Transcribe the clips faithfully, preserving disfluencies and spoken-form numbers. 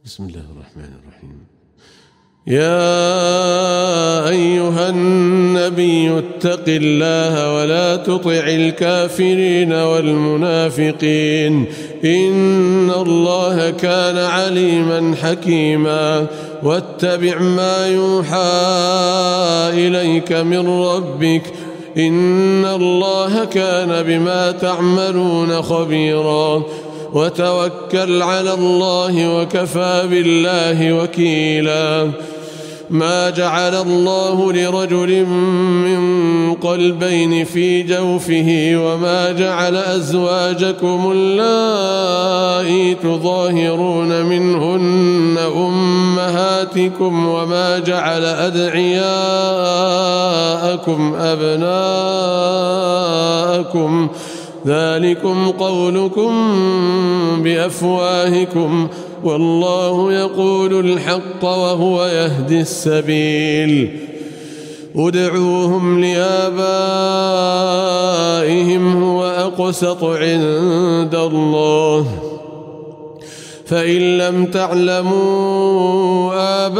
بسم الله الرحمن الرحيم. يا أيها النبي اتق الله ولا تطع الكافرين والمنافقين إن الله كان عليما حكيما واتبع ما يوحى إليك من ربك إن الله كان بما تعملون خبيرا وتوكل على الله وكفى بالله وكيلا. ما جعل الله لرجل من قلبين في جوفه وما جعل أزواجكم اللائي تظاهرون منهن أمهاتكم وما جعل أدعياءكم أبناءكم ذلكم قولكم بأفواهكم والله يقول الحق وهو يهدي السبيل. ادعوهم لآبائهم هو أقسط عند الله فإن لم تعلموا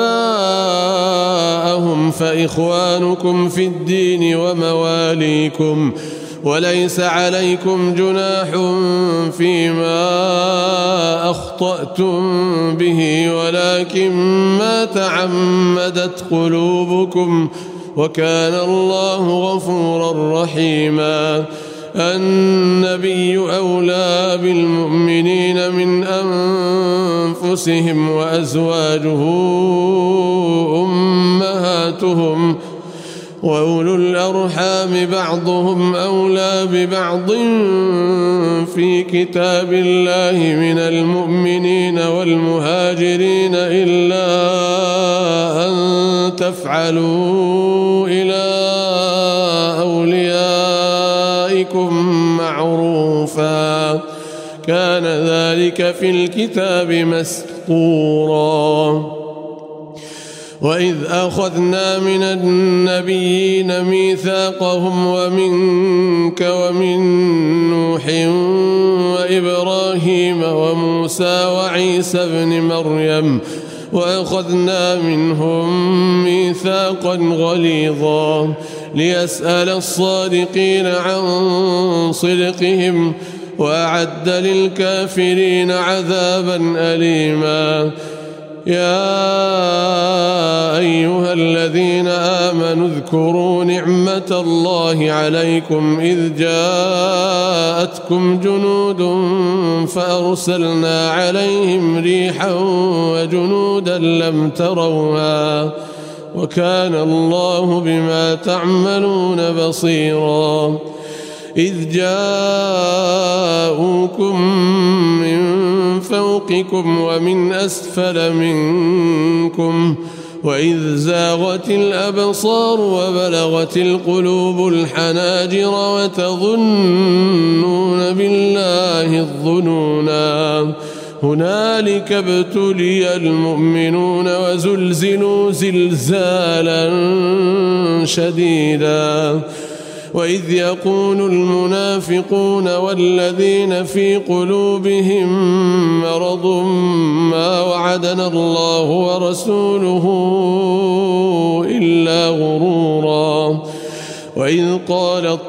آباءهم فإخوانكم في الدين ومواليكم وليس عليكم جناح فيما أخطأتم به ولكن ما تعمدت قلوبكم وكان الله غفورا رحيما. النبي أولى بالمؤمنين من أنفسهم وأزواجه أمهاتهم وأولو الأرحام بعضهم أولى ببعض في كتاب الله من المؤمنين والمهاجرين إلا أن تفعلوا إلى أوليائكم معروفا كان ذلك في الكتاب مسطورا. وإذ أخذنا من النبيين ميثاقهم ومنك ومن نوح وإبراهيم وموسى وعيسى ابن مريم وأخذنا منهم ميثاقا غليظا ليسأل الصادقين عن صدقهم وأعد للكافرين عذابا أليما. يا أيها الذين آمنوا اذكروا نعمة الله عليكم إذ جاءتكم جنود فأرسلنا عليهم ريحا وجنودا لم تروها وكان الله بما تعملون بصيرا. إذ جاءوكم من فوقكم ومن أسفل منكم وإذ زاغت الأبصار وبلغت القلوب الحناجر وتظنون بالله الظنونا هنالك ابتلي المؤمنون وزلزلوا زلزالا شديدا. وإذ يقول المنافقون والذين في قلوبهم مرض ما وعدنا الله ورسوله إلا غرورا. وإذ قالت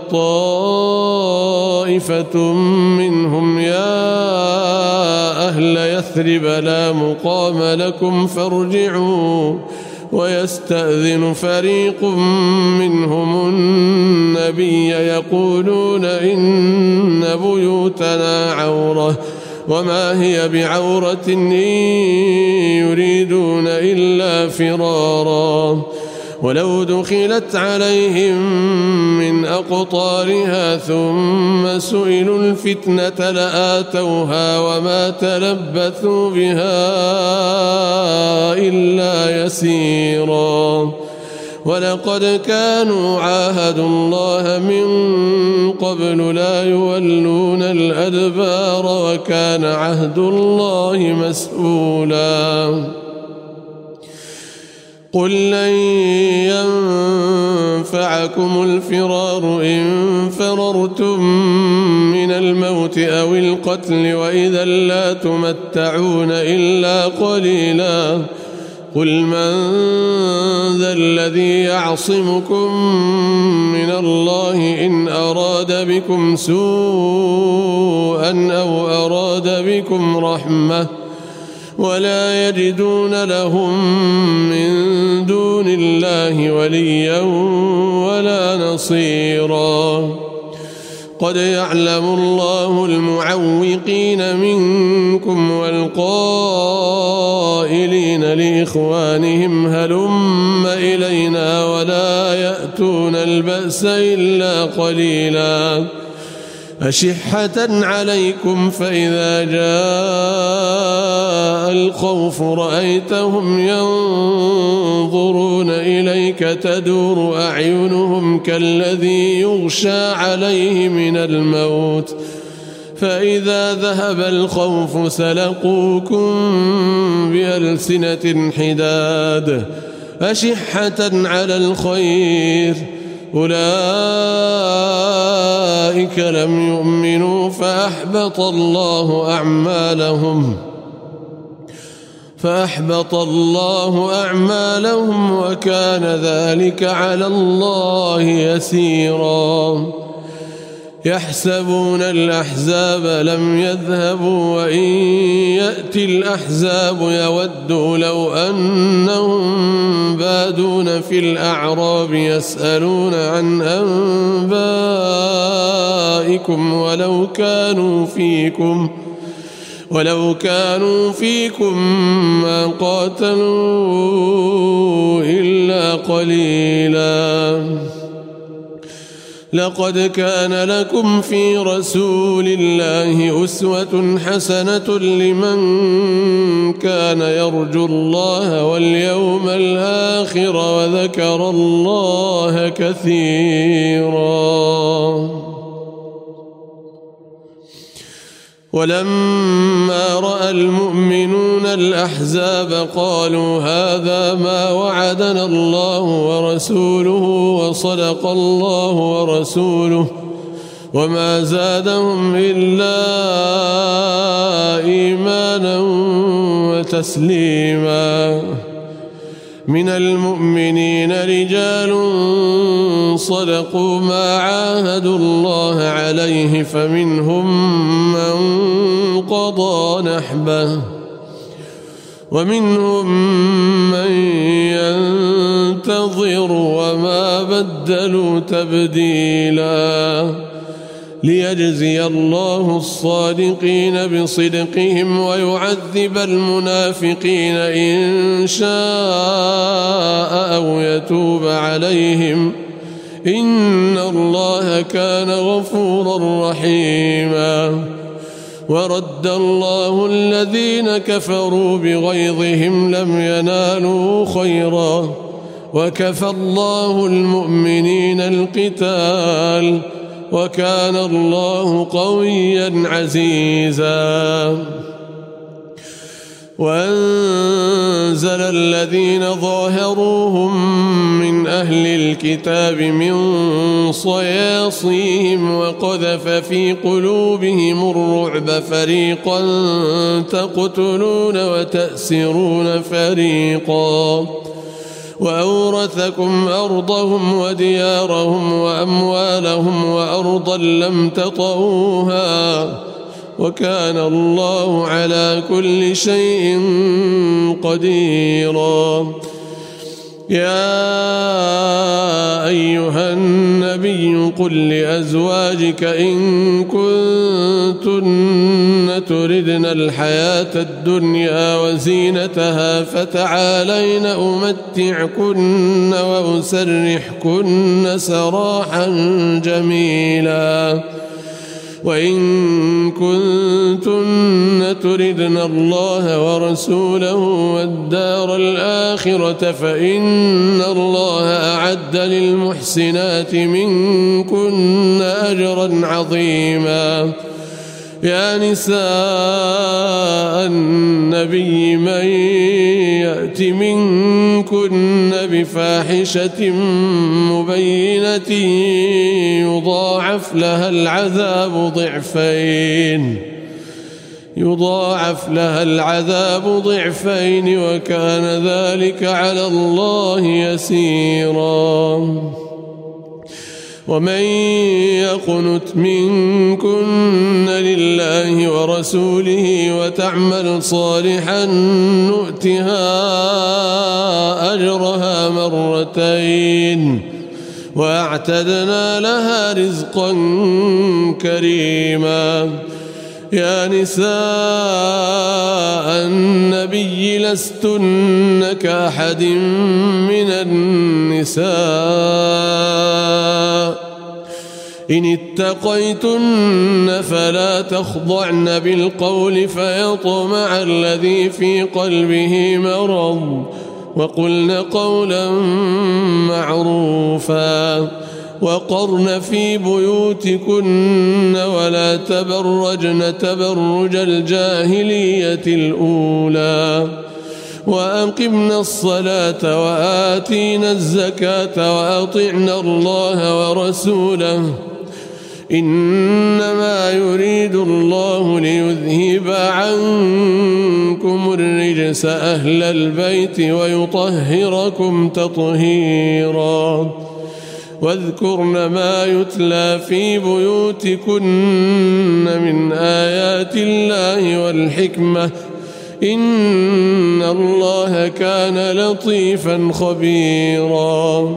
طائفة منهم يا أهل يثرب لا مقام لكم فارجعوا ويستأذن فريق منهم النبي يقولون إن بيوتنا عورة وما هي بعورة إن يريدون إلا فرارا. ولو دخلت عليهم من أقطارها ثم سئلوا الفتنة لآتوها وما تلبثوا بها إلا يسيرا. ولقد كانوا عاهدوا الله من قبل لا يولون الأدبار وكان عهد الله مسؤولا. قل لن ينفعكم الفرار إن فررتم من الموت أو القتل وإذا لا تمتعون إلا قليلا قل من ذا الذي يعصمكم من الله إن أراد بكم سوءا أو أراد بكم رحمة ولا يجدون لهم من دون الله وليا ولا نصيرا قد يعلم الله المعوقين منكم والقائلين لإخوانهم هلم إلينا ولا يأتون البأس إلا قليلا أشحة عليكم فإذا جاء الخوف رأيتهم ينظرون إليك تدور أعينهم كالذي يغشى عليه من الموت فإذا ذهب الخوف سلقوكم بألسنة حداد أشحة على الخير أولئك لم يؤمنوا فأحبط الله أعمالهم فأحبط الله أعمالهم وكان ذلك على الله يسيرا يحسبون الأحزاب لم يذهبوا وإن يأتي الأحزاب يودوا لو أنهم بادون في الأعراب يسألون عن أنبائكم ولو كانوا فيكم ولو كانوا فيكم ما قاتلوا إلا قليلا لقد كان لكم في رسول الله أسوة حسنة لمن كان يرجو الله واليوم الآخر وذكر الله كثيرا ولما رأى المؤمنون الأحزاب قالوا هذا ما وعدنا الله ورسوله وصدق الله ورسوله وما زادهم إلا إيمانا وتسليما من المؤمنين رجال صدقوا ما عاهدوا الله عليه فمنهم من قضى نحبه ومنهم من ينتظر وما بدلوا تبديلا ليجزي الله الصادقين بصدقهم ويعذب المنافقين إن شاء أو يتوب عليهم إن الله كان غفورا رحيما ورد الله الذين كفروا بغيظهم لم ينالوا خيرا وكفى الله المؤمنين القتال وكان الله قويا عزيزا وأنزل الذين ظاهروهم من أهل الكتاب من صياصيهم وقذف في قلوبهم الرعب فريقا تقتلون وتأسرون فريقا وأورثكم أرضهم وديارهم وأموالهم وأرضا لم تطئوها وكان الله على كل شيء قديرا يا أيها النبي قل لأزواجك إن كنتن تردن الحياة الدنيا وزينتها فتعالين أمتعكن وأسرحكن سراحا جميلا وإن كنتن تردن الله ورسوله والدار الآخرة فإن الله أعد للمحسنات منكن أجرا عظيما يا نساء النبي من يأت منكن بفاحشة مبينة يضاعف لها العذاب ضعفين يضاعف لها العذاب ضعفين وكان ذلك على الله يسيرا. ومن يقنت منكن لله ورسوله وتعمل صالحا نؤتها أجرها مرتين وأعتدنا لها رزقا كريما. يا نساء النبي لستن كأحد من النساء إن اتقيتن فلا تخضعن بالقول فيطمع الذي في قلبه مرض وقلن قولا معروفا وقرن في بيوتكن ولا تبرجن تبرج الجاهلية الأولى وأقمنا الصلاة وآتينا الزكاة وأطعنا الله ورسوله إنما يريد الله ليذهب عنكم الرجس أهل البيت ويطهركم تطهيرا. واذكرن ما يتلى في بيوتكن من آيات الله والحكمة إن الله كان لطيفا خبيرا.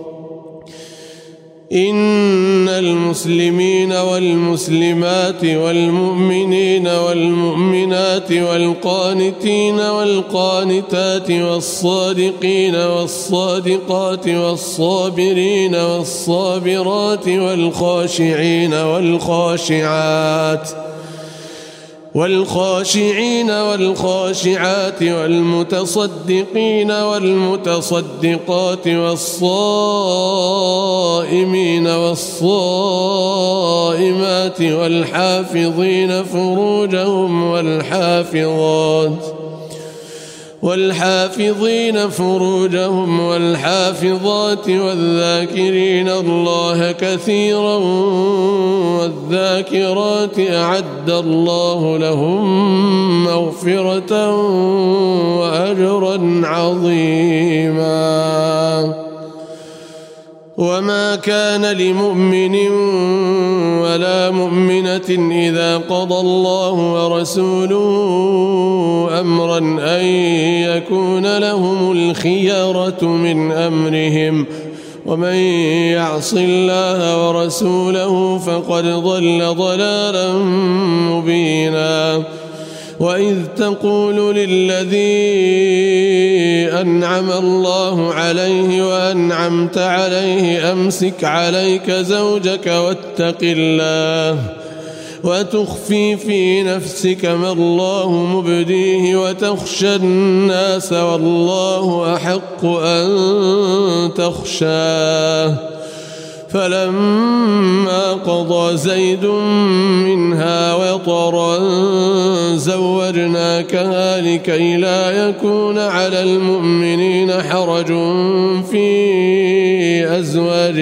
إن المسلمين والمسلمات والمؤمنين والمؤمنات والقانتين والقانتات والصادقين والصادقات والصابرين والصابرات والخاشعين والخاشعات والخاشعين والخاشعات والمتصدقين والمتصدقات والصائمين والصائمات والحافظين فروجهم والحافظات والحافظين فروجهم والحافظات والذاكرين الله كثيرا والذاكرات أعد الله لهم مغفرة وأجرا عظيما. وما كان لمؤمن ولا مؤمنة إذا قضى الله ورسوله أمرا أن يكون لهم الخيرة من أمرهم ومن يعص الله ورسوله فقد ضل ضلالا مبينا. وإذ تقول للذي أنعم الله عليه وأنعمت عليه أمسك عليك زوجك واتق الله وتخفي في نفسك ما الله مبديه وتخشى الناس والله أحق أن تخشاه. فلما قضى زيد منها وطرا زوجناكها لكي لا يكون على المؤمنين حرج في أزواج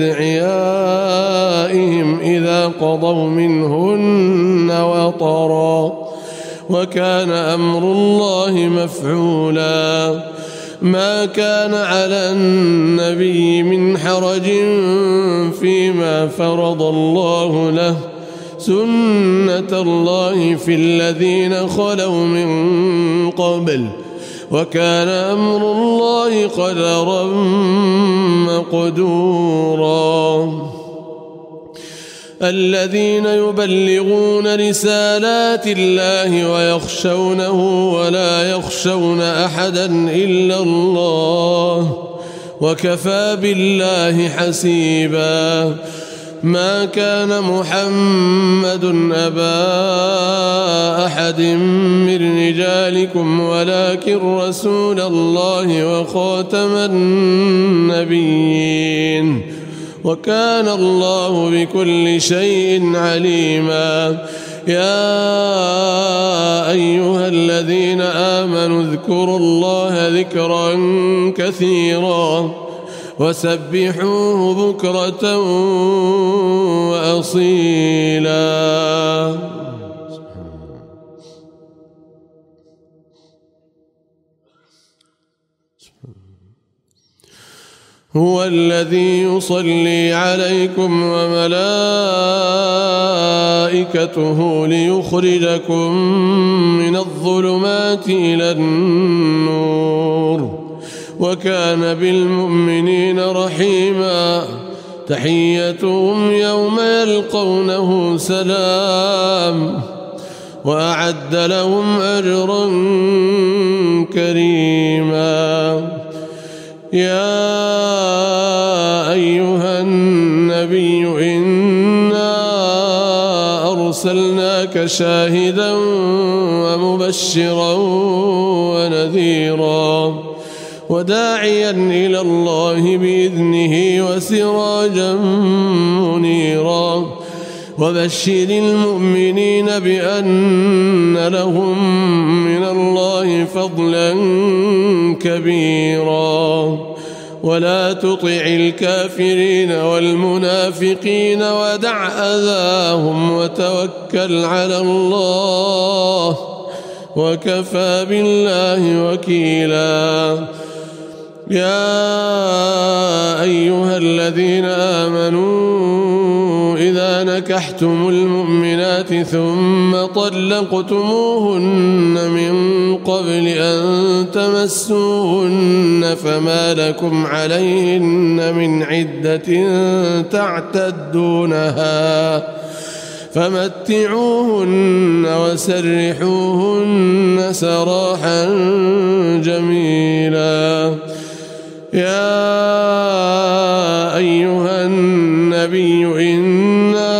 أدعيائهم إذا قضوا منهن وطرا وكان أمر الله مفعولا. ما كان على النبي من حرج فيما فرض الله له سنة الله في الذين خلوا من قبل وكان أمر الله قدرا مقدورا. الذين يبلغون رسالات الله ويخشونه ولا يخشون أحدا إلا الله وكفى بالله حسيبا. ما كان محمد أبا أحد من رجالكم ولكن رسول الله وخاتم النبيين وكان الله بكل شيء عليما. يا أيها الذين آمنوا اذكروا الله ذكرا كثيرا وسبحوه بكرة وأصيلا. هو الذي يصلي عليكم وملائكته ليخرجكم من الظلمات إلى النور وكان بالمؤمنين رحيما. تحيتهم يوم يلقونه سلام وأعد لهم أجرا كريما. يا أيها النبي إنا أرسلناك شاهدا ومبشرا ونذيرا وداعيا إلى الله بإذنه وسراجا منيرا. وبشر المؤمنين بأن لهم من الله فضلا كبيرا. ولا تطع الكافرين والمنافقين ودع أذاهم وتوكل على الله وكفى بالله وكيلا. يا أيها الذين آمنوا إذا نكحتم المؤمنات ثم طلقتموهن من قبل أن تمسوهن فما لكم عليهن من عدة تعتدونها فمتعوهن وسرحوهن سراحا جميلا. يا أيها النبي إنا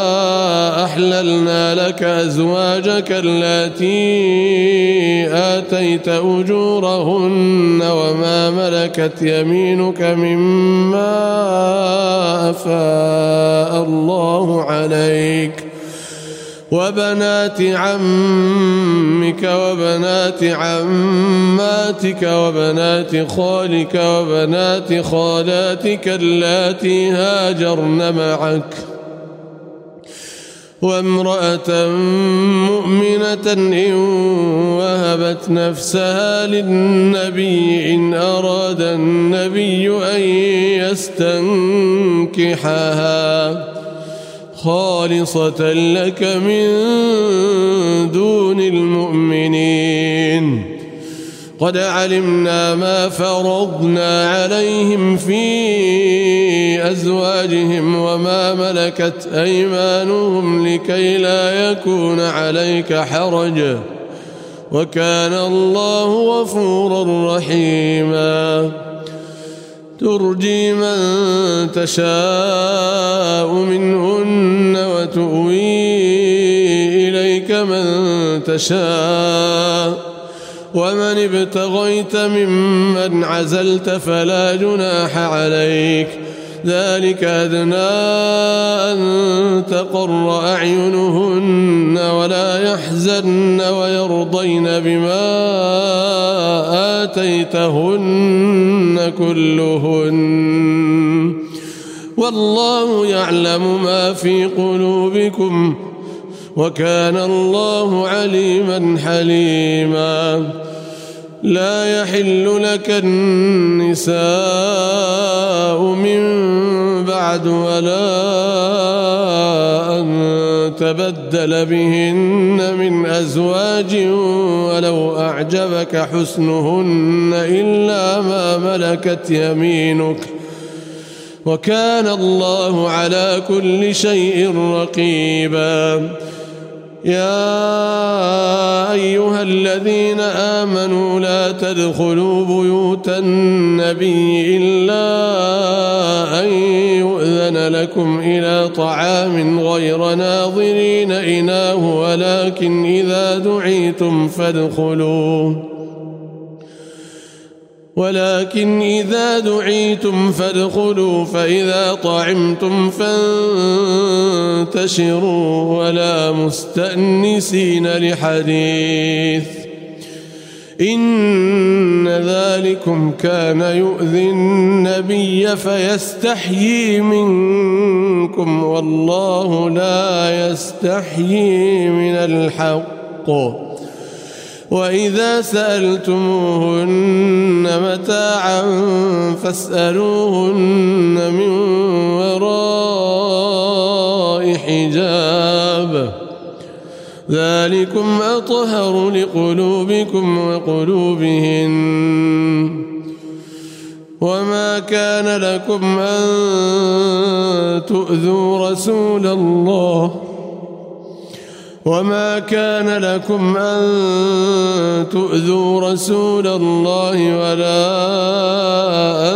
أحللنا لك أزواجك اللاتي آتيت أجورهن وما ملكت يمينك مما أفاء الله عليك وبنات عمك وبنات عماتك وبنات خالك وبنات خالاتك اللاتي هاجرن معك وامرأة مؤمنة إن وهبت نفسها للنبي إن أراد النبي أن يستنكحها خالصة لك من دون المؤمنين. قد علمنا ما فرضنا عليهم في أزواجهم وما ملكت أيمانهم لكي لا يكون عليك حرج وكان الله غفورا رحيما. ترجي من تشاء منهن وتؤوي إليك من تشاء ومن ابتغيت ممن عزلت فلا جناح عليك ذلك أدنى أن تقر أعينهن ولا يحزن ويرضين بما آتيتهن كلهن والله يعلم ما في قلوبكم وكان الله عليما حليما. لا يحل لك النساء من بعد ولا أن تبدل بهن من أزواج ولو أعجبك حسنهن إلا ما ملكت يمينك وكان الله على كل شيء رقيبا. يا أيها الذين آمنوا لا تدخلوا بيوت النبي إلا أن يؤذن لكم إلى طعام غير ناظرين إناه ولكن إذا دعيتم فادخلوا ولكن إذا دعيتم فادخلوا فإذا طعمتم فانتشروا ولا مستأنسين لحديث إن ذلكم كان يؤذي النبي فيستحيي منكم والله لا يستحيي من الحق وإذا سألتموهن متاعا فاسألوهن من وراء حجاب ذلكم أطهر لقلوبكم وقلوبهن وما كان لكم أن تؤذوا رسول الله وما كان لكم أن تؤذوا رسول الله ولا أن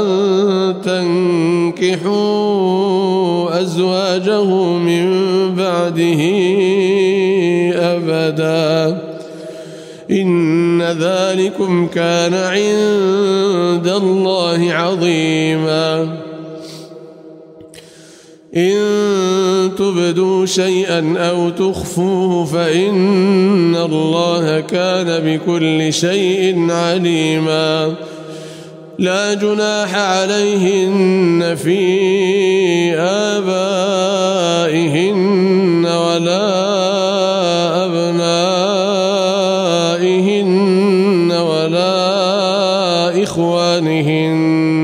تنكحوا أزواجه من بعده أبدا إن ذلكم كان عند الله عظيما إن تبدوا شيئا أو تخفوه فإن الله كان بكل شيء عليما لا جناح عليهن في آبائهن ولا أبنائهن ولا إخوانهن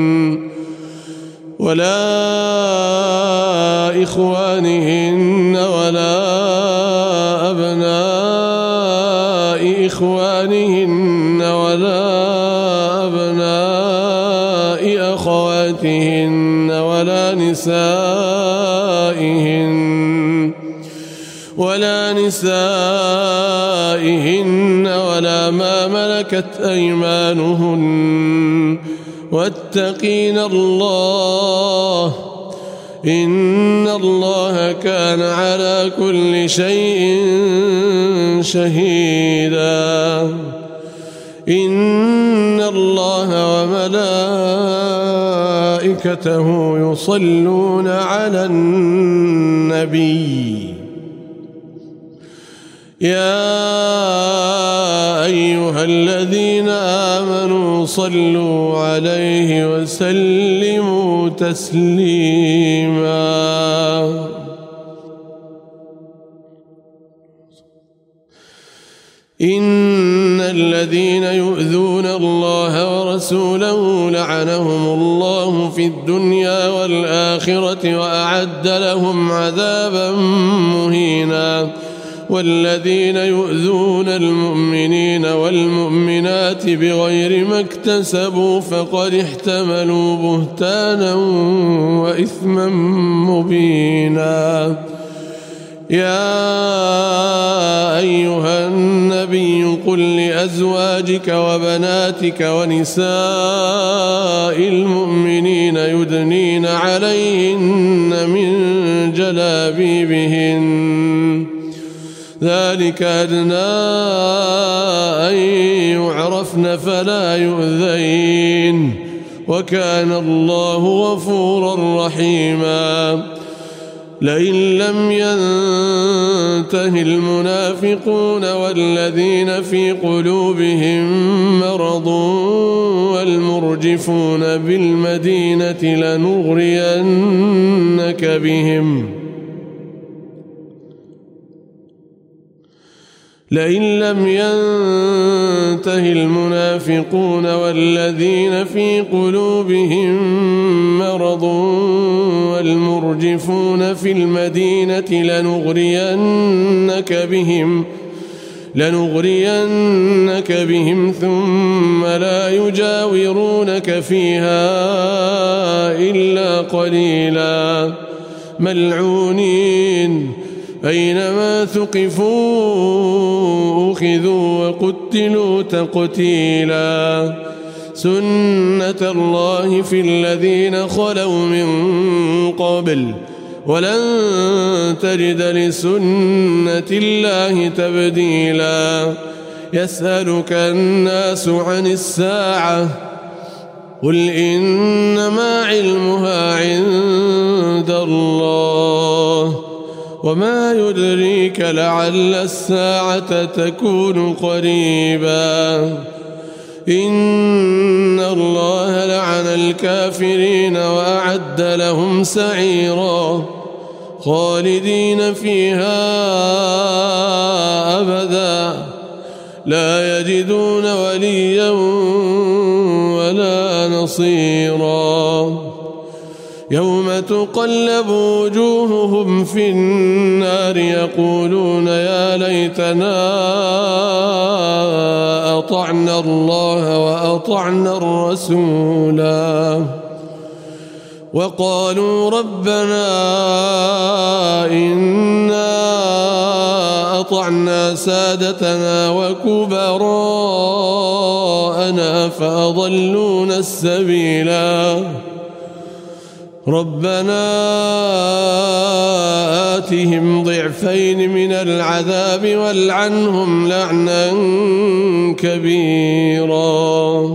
ولا إخوانهن ولا أبناء إخوانهن ولا أبناء أخواتهن ولا نسائهن ولا نسائهن ولا ما ملكت أيمانهن واتقين الله إن الله كان على كل شيء شهيدا إن الله وملائكته يصلون على النبي يا أيها الذين آمنوا صلوا عليه وسلموا تسليما إن الذين يؤذون الله ورسوله لعنهم الله في الدنيا والآخرة وأعد لهم عذابا مهينا والذين يؤذون المؤمنين والمؤمنات بغير ما اكتسبوا فقد احتملوا بهتانا وإثما مبينا يا أيها النبي قل لأزواجك وبناتك ونساء المؤمنين يدنين عليهن من جلابيبهن ذلك أدنى أن يعرفن فلا يؤذين وكان الله غفورا رحيما لئن لم ينته المنافقون والذين في قلوبهم مرض والمرجفون بالمدينة لنغرينك بهم لئن لم ينته المنافقون والذين في قلوبهم مرض والمرجفون في المدينة لنغرينك بهم لنغرينك بهم ثم لا يجاورونك فيها إلا قليلا ملعونين أينما ثقفوا أخذوا وقتلوا تقتيلا سنة الله في الذين خلوا من قبل ولن تجد لسنة الله تبديلا يسألك الناس عن الساعة قل إنما علمها عند الله وما يدريك لعل الساعة تكون قريبا إن الله لعن الكافرين وأعد لهم سعيرا خالدين فيها أبدا لا يجدون وليا ولا نصيرا يوم تقلب وجوههم في النار يقولون يا ليتنا أطعنا الله وأطعنا الرسولا وقالوا ربنا إنا أطعنا سادتنا وكبراءنا فأضلونا السبيلا ربنا آتهم ضعفين من العذاب والعنهم لعنا كبيرا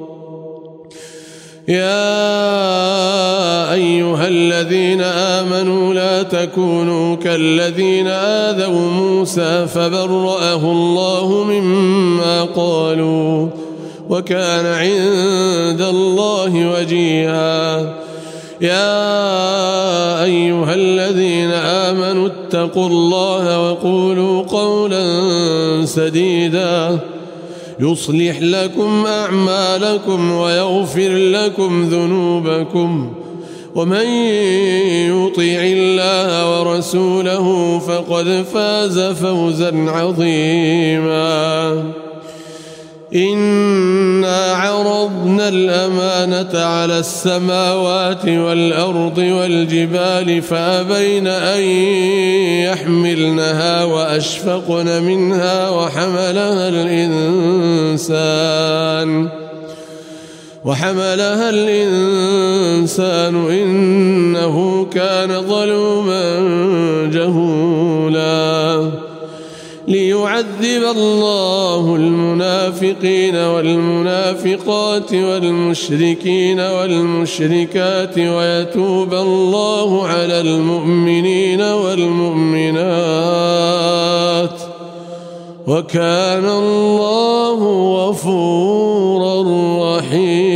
يا أيها الذين آمنوا لا تكونوا كالذين آذوا موسى فبرأه الله مما قالوا وكان عند الله وجيها يا أيها الذين آمنوا اتقوا الله وقولوا قولا سديدا يصلح لكم أعمالكم ويغفر لكم ذنوبكم ومن يطع الله ورسوله فقد فاز فوزا عظيما إنا عرضنا الأمانة على السماوات والأرض والجبال فأبين أن يحملنها وأشفقن منها وحملها الإنسان وحملها الإنسان إنه كان ظلوما جهولا ليعذب الله المنافقين والمنافقات والمشركين والمشركات ويتوب الله على المؤمنين والمؤمنات وكان الله غفورا رحيما.